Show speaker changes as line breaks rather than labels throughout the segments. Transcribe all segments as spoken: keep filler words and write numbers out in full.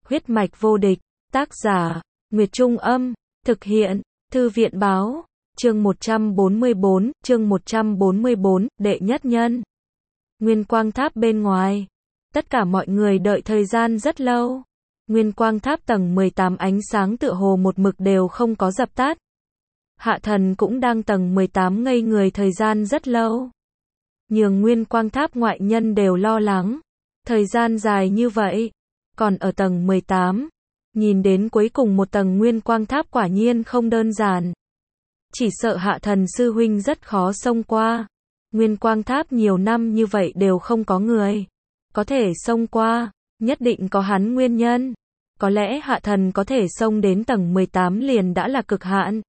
Huyết mạch vô địch, tác giả, Nguyệt Trung Âm, thực hiện, Thư viện Báo, chương một trăm bốn mươi bốn, chương một trăm bốn mươi bốn, đệ nhất nhân. Nguyên quang tháp bên ngoài. Tất cả mọi người đợi thời gian rất lâu. Nguyên quang tháp tầng mười tám ánh sáng tựa hồ một mực đều không có dập tắt. Hạ thần cũng đang tầng mười tám ngây người thời gian rất lâu. Nhường nguyên quang tháp ngoại nhân đều lo lắng. Thời gian dài như vậy. Còn ở tầng mười tám, nhìn đến cuối cùng một tầng nguyên quang tháp quả nhiên không đơn giản. Chỉ sợ hạ thần sư huynh rất khó xông qua. Nguyên quang tháp nhiều năm như vậy đều không có người. Có thể xông qua, nhất định có hắn nguyên nhân. Có lẽ hạ thần có thể xông đến tầng mười tám liền đã là cực hạn.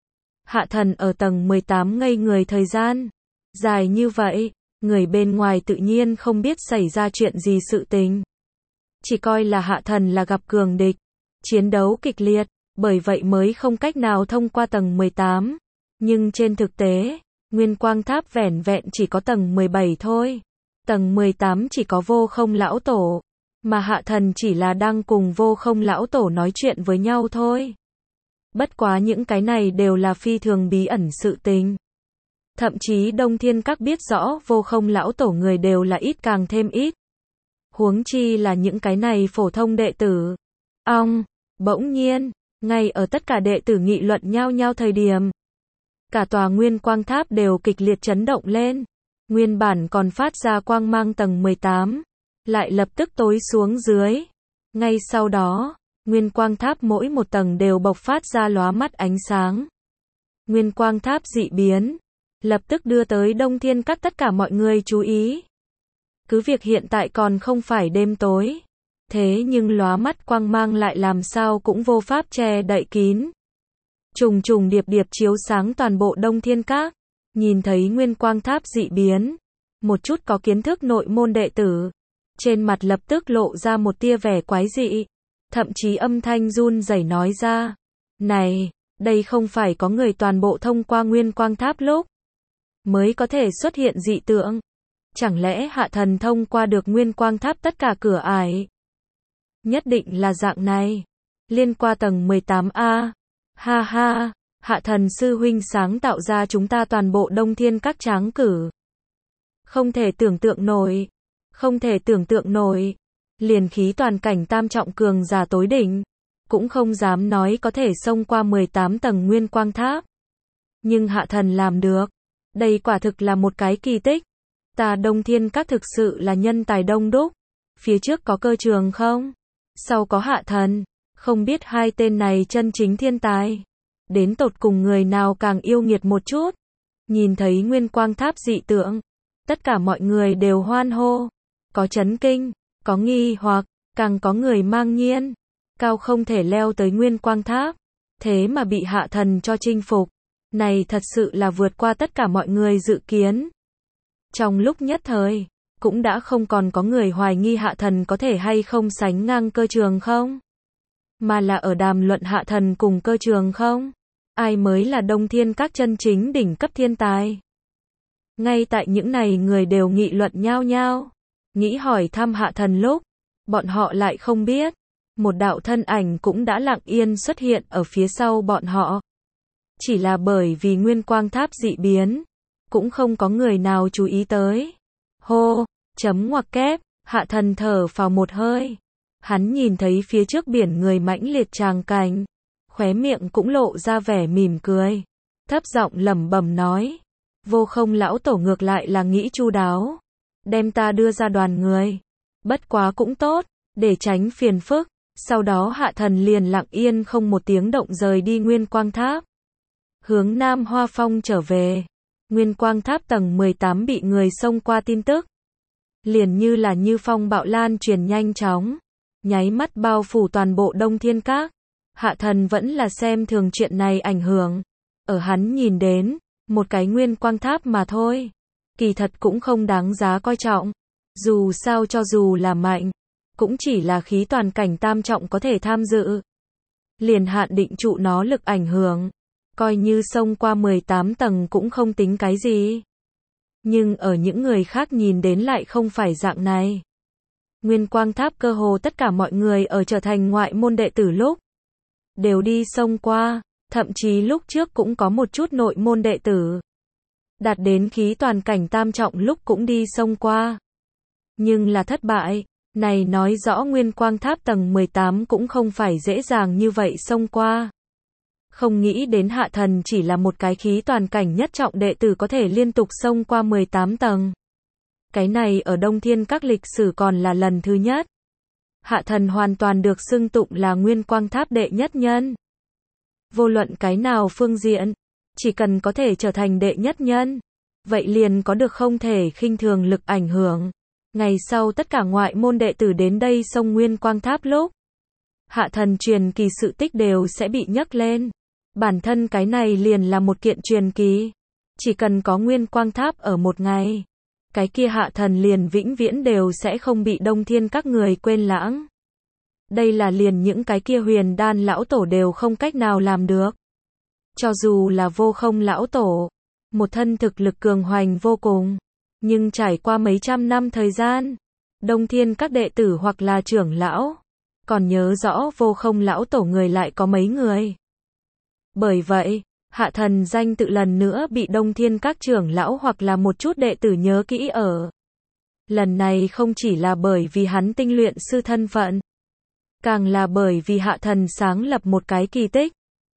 Hạ thần ở tầng mười tám ngây người thời gian dài như vậy, người bên ngoài tự nhiên không biết xảy ra chuyện gì sự tình. Chỉ coi là hạ thần là gặp cường địch, chiến đấu kịch liệt, bởi vậy mới không cách nào thông qua tầng mười tám. Nhưng trên thực tế, nguyên quang tháp vẻn vẹn chỉ có tầng mười bảy thôi. Tầng mười tám chỉ có vô không lão tổ, mà hạ thần chỉ là đang cùng vô không lão tổ nói chuyện với nhau thôi. Bất quá những cái này đều là phi thường bí ẩn sự tình. Thậm chí Đông Thiên Các biết rõ vô không lão tổ người đều là ít càng thêm ít. Huống chi là những cái này phổ thông đệ tử. Ong, bỗng nhiên, ngay ở tất cả đệ tử nghị luận nhau nhau thời điểm. Cả tòa nguyên quang tháp đều kịch liệt chấn động lên. Nguyên bản còn phát ra quang mang tầng mười tám. Lại lập tức tối xuống dưới. Ngay sau đó, nguyên quang tháp mỗi một tầng đều bộc phát ra lóa mắt ánh sáng. Nguyên quang tháp dị biến. Lập tức đưa tới Đông Thiên Các tất cả mọi người chú ý. Cứ việc hiện tại còn không phải đêm tối. Thế nhưng lóa mắt quang mang lại làm sao cũng vô pháp che đậy kín. Trùng trùng điệp điệp chiếu sáng toàn bộ Đông Thiên Các. Nhìn thấy nguyên quang tháp dị biến. Một chút có kiến thức nội môn đệ tử. Trên mặt lập tức lộ ra một tia vẻ quái dị. Thậm chí âm thanh run rẩy nói ra. Này, đây không phải có người toàn bộ thông qua nguyên quang tháp lúc mới có thể xuất hiện dị tượng. Chẳng lẽ hạ thần thông qua được nguyên quang tháp tất cả cửa ải? Nhất định là dạng này. Liên qua tầng mười tám A. Ha ha, hạ thần sư huynh sáng tạo ra chúng ta toàn bộ Đông Thiên Các tráng cử. Không thể tưởng tượng nổi. Không thể tưởng tượng nổi. Liền khí toàn cảnh tam trọng cường giả tối đỉnh. Cũng không dám nói có thể xông qua mười tám tầng nguyên quang tháp. Nhưng hạ thần làm được. Đây quả thực là một cái kỳ tích. Ta Đông Thiên Các thực sự là nhân tài đông đúc. Phía trước có Cơ Trường không? Sau có hạ thần. Không biết hai tên này chân chính thiên tài. Đến tột cùng người nào càng yêu nghiệt một chút. Nhìn thấy nguyên quang tháp dị tượng. Tất cả mọi người đều hoan hô. Có chấn kinh, có nghi hoặc, càng có người mang nhiên. Cao không thể leo tới nguyên quang tháp. Thế mà bị hạ thần cho chinh phục. Này thật sự là vượt qua tất cả mọi người dự kiến. Trong lúc nhất thời, cũng đã không còn có người hoài nghi hạ thần có thể hay không sánh ngang Cơ Trường không? Mà là ở đàm luận hạ thần cùng Cơ Trường không? Ai mới là Đông Thiên Các chân chính đỉnh cấp thiên tài? Ngay tại những này người đều nghị luận nhau nhau. Nghĩ hỏi thăm hạ thần lúc, bọn họ lại không biết. Một đạo thân ảnh cũng đã lặng yên xuất hiện ở phía sau bọn họ. Chỉ là bởi vì nguyên quang tháp dị biến. Cũng không có người nào chú ý tới. Hô, chấm ngoặc kép, hạ thần thở phào một hơi. Hắn nhìn thấy phía trước biển người mãnh liệt tràng cảnh. Khóe miệng cũng lộ ra vẻ mỉm cười. Thấp giọng lẩm bẩm nói. Vô không lão tổ ngược lại là nghĩ chu đáo. Đem ta đưa ra đoàn người. Bất quá cũng tốt, để tránh phiền phức. Sau đó hạ thần liền lặng yên không một tiếng động rời đi nguyên quang tháp. Hướng Nam Hoa Phong trở về. Nguyên quang tháp tầng mười tám bị người xông qua tin tức. Liền như là như phong bạo lan truyền nhanh chóng. Nháy mắt bao phủ toàn bộ Đông Thiên Các. Hạ thần vẫn là xem thường chuyện này ảnh hưởng. Ở hắn nhìn đến, một cái nguyên quang tháp mà thôi. Kỳ thật cũng không đáng giá coi trọng. Dù sao cho dù là mạnh, cũng chỉ là khí toàn cảnh tam trọng có thể tham dự. Liền hạn định trụ nó lực ảnh hưởng. Coi như xông qua mười tám tầng cũng không tính cái gì. Nhưng ở những người khác nhìn đến lại không phải dạng này. Nguyên Quang Tháp cơ hồ tất cả mọi người ở trở thành ngoại môn đệ tử lúc đều đi xông qua, thậm chí lúc trước cũng có một chút nội môn đệ tử đạt đến khí toàn cảnh tam trọng lúc cũng đi xông qua. Nhưng là thất bại, này nói rõ Nguyên Quang Tháp tầng mười tám cũng không phải dễ dàng như vậy xông qua. Không nghĩ đến Hạ Thần chỉ là một cái khí toàn cảnh nhất trọng đệ tử có thể liên tục xông qua mười tám tầng. Cái này ở Đông Thiên Các lịch sử còn là lần thứ nhất. Hạ Thần hoàn toàn được xưng tụng là Nguyên Quang Tháp đệ nhất nhân. Vô luận cái nào phương diện, chỉ cần có thể trở thành đệ nhất nhân, vậy liền có được không thể khinh thường lực ảnh hưởng. Ngày sau tất cả ngoại môn đệ tử đến đây xông Nguyên Quang Tháp lúc, Hạ Thần truyền kỳ sự tích đều sẽ bị nhắc lên. Bản thân cái này liền là một kiện truyền kỳ. Chỉ cần có Nguyên Quang Tháp ở một ngày, cái kia Hạ Thần liền vĩnh viễn đều sẽ không bị Đông Thiên Các người quên lãng. Đây là liền những cái kia huyền đan lão tổ đều không cách nào làm được. Cho dù là Vô Không lão tổ, một thân thực lực cường hoành vô cùng, nhưng trải qua mấy trăm năm thời gian, Đông Thiên Các đệ tử hoặc là trưởng lão, còn nhớ rõ Vô Không lão tổ người lại có mấy người. Bởi vậy, Hạ Thần danh tự lần nữa bị Đông Thiên Các trưởng lão hoặc là một chút đệ tử nhớ kỹ ở. Lần này không chỉ là bởi vì hắn tinh luyện sư thân phận, càng là bởi vì Hạ Thần sáng lập một cái kỳ tích.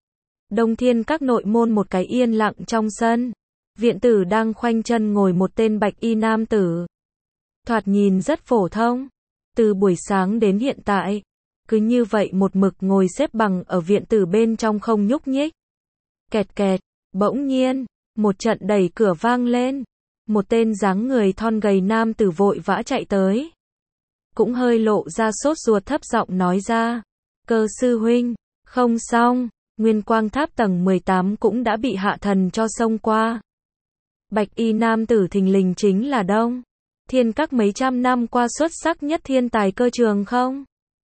Đông Thiên Các nội môn một cái yên lặng trong sân, viện tử đang khoanh chân ngồi một tên bạch y nam tử. Thoạt nhìn rất phổ thông, từ buổi sáng đến hiện tại, cứ như vậy một mực ngồi xếp bằng ở viện tử bên trong không nhúc nhích. Kẹt kẹt, bỗng nhiên, một trận đẩy cửa vang lên, một tên dáng người thon gầy nam tử vội vã chạy tới. Cũng hơi lộ ra sốt ruột thấp giọng nói ra, Cơ sư huynh, không xong, Nguyên Quang Tháp tầng mười tám cũng đã bị Hạ Thần cho xông qua. Bạch y nam tử thình lình chính là Đông Thiên Các mấy trăm năm qua xuất sắc nhất thiên tài Cơ Trường không?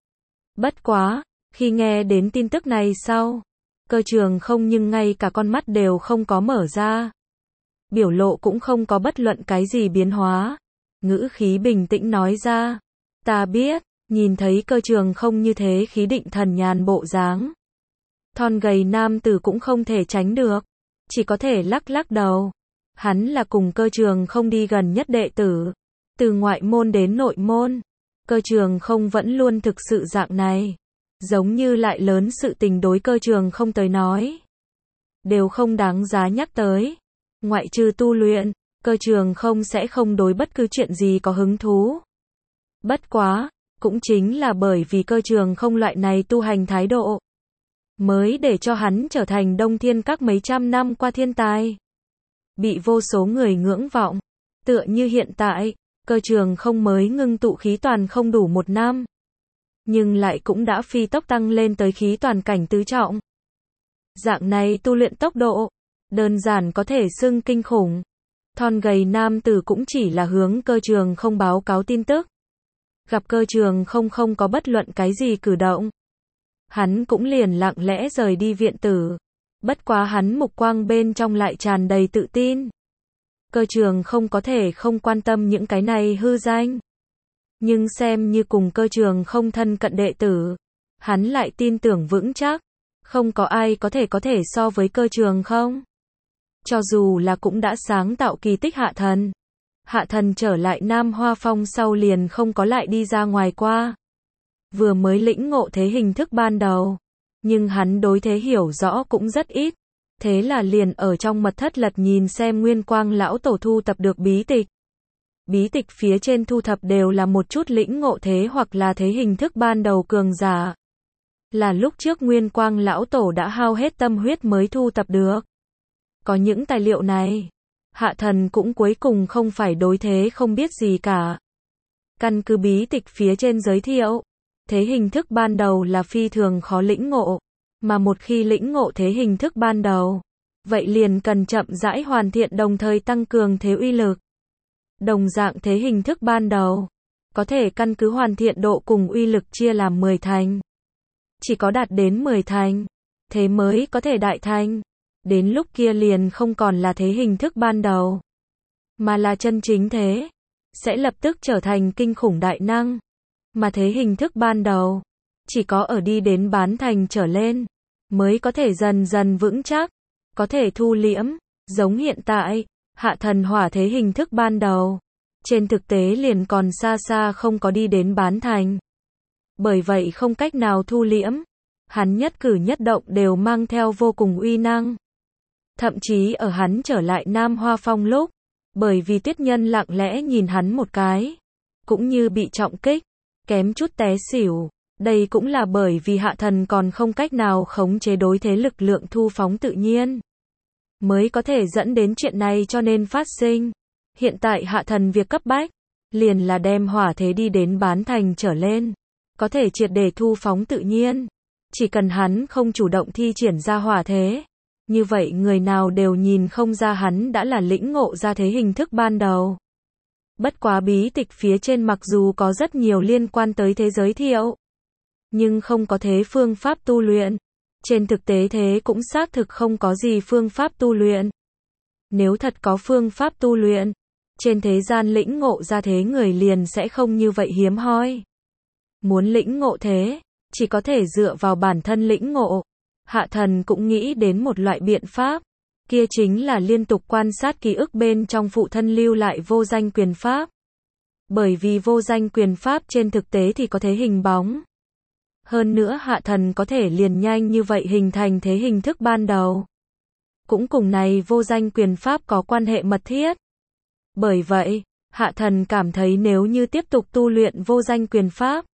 Bất quá, khi nghe đến tin tức này sau, Cơ Trường không nhưng ngay cả con mắt đều không có mở ra. Biểu lộ cũng không có bất luận cái gì biến hóa. Ngữ khí bình tĩnh nói ra, ta biết, nhìn thấy Cơ Trường không như thế khí định thần nhàn bộ dáng. Thon gầy nam tử cũng không thể tránh được, chỉ có thể lắc lắc đầu. Hắn là cùng Cơ Trường không đi gần nhất đệ tử, từ ngoại môn đến nội môn. Cơ Trường không vẫn luôn thực sự dạng này, giống như lại lớn sự tình đối Cơ Trường không tới nói, đều không đáng giá nhắc tới. Ngoại trừ tu luyện, Cơ Trường không sẽ không đối bất cứ chuyện gì có hứng thú. Bất quá, cũng chính là bởi vì Cơ Trường không loại này tu hành thái độ, mới để cho hắn trở thành Đông Thiên Các mấy trăm năm qua thiên tài, bị vô số người ngưỡng vọng. Tựa như hiện tại, Cơ Trường không mới ngưng tụ khí toàn không đủ một năm, nhưng lại cũng đã phi tốc tăng lên tới khí toàn cảnh tứ trọng. Dạng này tu luyện tốc độ, đơn giản có thể xưng kinh khủng. Thon gầy nam tử cũng chỉ là hướng Cơ Trường không báo cáo tin tức. Gặp Cơ Trường không không có bất luận cái gì cử động, hắn cũng liền lặng lẽ rời đi viện tử. Bất quá hắn mục quang bên trong lại tràn đầy tự tin. Cơ Trường không có thể không quan tâm những cái này hư danh. Nhưng xem như cùng Cơ Trường không thân cận đệ tử, hắn lại tin tưởng vững chắc, không có ai có thể có thể so với Cơ Trường không. Cho dù là cũng đã sáng tạo kỳ tích Hạ Thần. Hạ Thần trở lại Nam Hoa Phong sau liền không có lại đi ra ngoài qua. Vừa mới lĩnh ngộ thế hình thức ban đầu, nhưng hắn đối thế hiểu rõ cũng rất ít. Thế là liền ở trong mật thất lật nhìn xem Nguyên Quang lão tổ thu tập được bí tịch. Bí tịch phía trên thu thập đều là một chút lĩnh ngộ thế hoặc là thế hình thức ban đầu cường giả. Là lúc trước Nguyên Quang lão tổ đã hao hết tâm huyết mới thu tập được. Có những tài liệu này, Hạ Thần cũng cuối cùng không phải đối thế không biết gì cả. Căn cứ bí tịch phía trên giới thiệu, thế hình thức ban đầu là phi thường khó lĩnh ngộ, mà một khi lĩnh ngộ thế hình thức ban đầu, vậy liền cần chậm rãi hoàn thiện đồng thời tăng cường thế uy lực. Đồng dạng thế hình thức ban đầu, có thể căn cứ hoàn thiện độ cùng uy lực chia làm mười thành. Chỉ có đạt đến mười thành, thế mới có thể đại thành. Đến lúc kia liền không còn là thế hình thức ban đầu, mà là chân chính thế, sẽ lập tức trở thành kinh khủng đại năng. Mà thế hình thức ban đầu, chỉ có ở đi đến bán thành trở lên, mới có thể dần dần vững chắc, có thể thu liễm, giống hiện tại, hạ thần hỏa thế hình thức ban đầu. Trên thực tế liền còn xa xa không có đi đến bán thành. Bởi vậy không cách nào thu liễm, hắn nhất cử nhất động đều mang theo vô cùng uy năng. Thậm chí ở hắn trở lại Nam Hoa Phong lúc, bởi vì Tuyết Nhân lặng lẽ nhìn hắn một cái, cũng như bị trọng kích, kém chút té xỉu. Đây cũng là bởi vì hạ thần còn không cách nào khống chế đối thế lực lượng thu phóng tự nhiên, mới có thể dẫn đến chuyện này cho nên phát sinh. Hiện tại hạ thần việc cấp bách, liền là đem hỏa thế đi đến bán thành trở lên, có thể triệt để thu phóng tự nhiên. Chỉ cần hắn không chủ động thi triển ra hỏa thế, như vậy người nào đều nhìn không ra hắn đã là lĩnh ngộ ra thế hình thức ban đầu. Bất quá bí tịch phía trên mặc dù có rất nhiều liên quan tới thế giới thiệu, nhưng không có thế phương pháp tu luyện. Trên thực tế thế cũng xác thực không có gì phương pháp tu luyện. Nếu thật có phương pháp tu luyện, trên thế gian lĩnh ngộ ra thế người liền sẽ không như vậy hiếm hoi. Muốn lĩnh ngộ thế, chỉ có thể dựa vào bản thân lĩnh ngộ. Hạ thần cũng nghĩ đến một loại biện pháp, kia chính là liên tục quan sát ký ức bên trong phụ thân lưu lại vô danh quyền pháp. Bởi vì vô danh quyền pháp trên thực tế thì có thế hình bóng. Hơn nữa hạ thần có thể liền nhanh như vậy hình thành thế hình thức ban đầu. Cũng cùng này vô danh quyền pháp có quan hệ mật thiết. Bởi vậy, hạ thần cảm thấy nếu như tiếp tục tu luyện vô danh quyền pháp,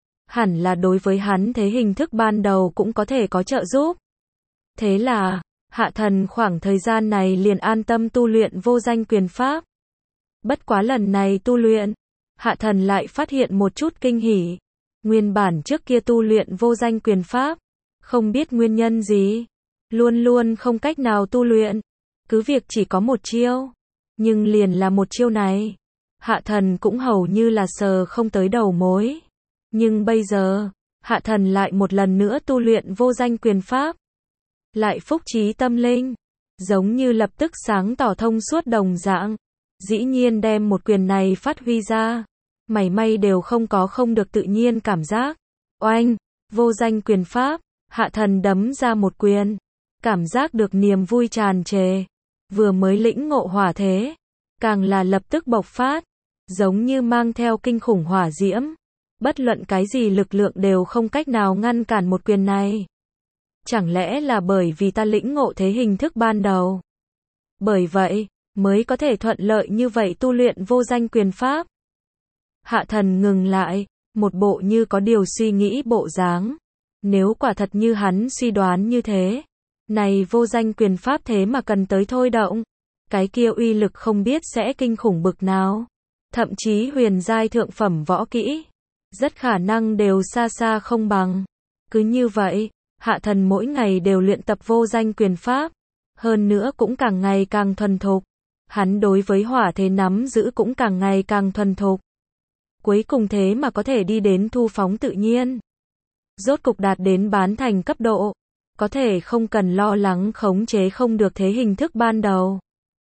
hẳn là đối với hắn thế hình thức ban đầu cũng có thể có trợ giúp. Thế là, hạ thần khoảng thời gian này liền an tâm tu luyện vô danh quyền pháp. Bất quá lần này tu luyện, hạ thần lại phát hiện một chút kinh hỉ. Nguyên bản trước kia tu luyện vô danh quyền pháp, không biết nguyên nhân gì, luôn luôn không cách nào tu luyện, cứ việc chỉ có một chiêu, nhưng liền là một chiêu này, hạ thần cũng hầu như là sờ không tới đầu mối. Nhưng bây giờ, hạ thần lại một lần nữa tu luyện vô danh quyền pháp, lại phúc trí tâm linh, giống như lập tức sáng tỏ thông suốt đồng dạng, dĩ nhiên đem một quyền này phát huy ra. Mảy may đều không có không được tự nhiên cảm giác. Oanh, vô danh quyền pháp, hạ thần đấm ra một quyền. Cảm giác được niềm vui tràn trề. Vừa mới lĩnh ngộ hỏa thế, càng là lập tức bộc phát, giống như mang theo kinh khủng hỏa diễm. Bất luận cái gì lực lượng đều không cách nào ngăn cản một quyền này. Chẳng lẽ là bởi vì ta lĩnh ngộ thế hình thức ban đầu? Bởi vậy, mới có thể thuận lợi như vậy tu luyện vô danh quyền pháp. Hạ thần ngừng lại, một bộ như có điều suy nghĩ bộ dáng. Nếu quả thật như hắn suy đoán như thế, này vô danh quyền pháp thế mà cần tới thôi động, cái kia uy lực không biết sẽ kinh khủng bực nào. Thậm chí huyền giai thượng phẩm võ kỹ, rất khả năng đều xa xa không bằng. Cứ như vậy, hạ thần mỗi ngày đều luyện tập vô danh quyền pháp, hơn nữa cũng càng ngày càng thuần thục. Hắn đối với hỏa thế nắm giữ cũng càng ngày càng thuần thục. Cuối cùng thế mà có thể đi đến thu phóng tự nhiên. Rốt cục đạt đến bán thành cấp độ, có thể không cần lo lắng khống chế không được thế hình thức ban đầu.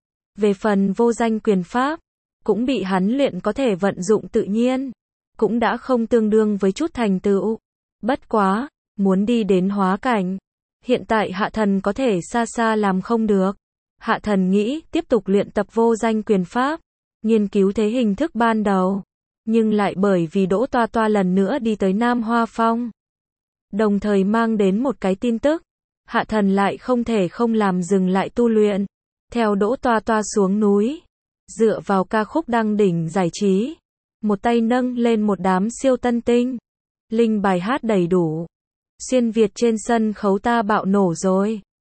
Về phần vô danh quyền pháp, cũng bị hắn luyện có thể vận dụng tự nhiên, cũng đã không tương đương với chút thành tựu. Bất quá, muốn đi đến hóa cảnh, hiện tại hạ thần có thể xa xa làm không được. Hạ thần nghĩ tiếp tục luyện tập vô danh quyền pháp, nghiên cứu thế hình thức ban đầu. Nhưng lại bởi vì Đỗ Toa Toa lần nữa đi tới Nam Hoa Phong, đồng thời mang đến một cái tin tức, hạ thần lại không thể không làm dừng lại tu luyện, theo Đỗ Toa Toa xuống núi, dựa vào ca khúc đăng đỉnh giải trí, một tay nâng lên một đám siêu tân tinh, linh bài hát đầy đủ, xuyên Việt trên sân khấu ta bạo nổ rồi.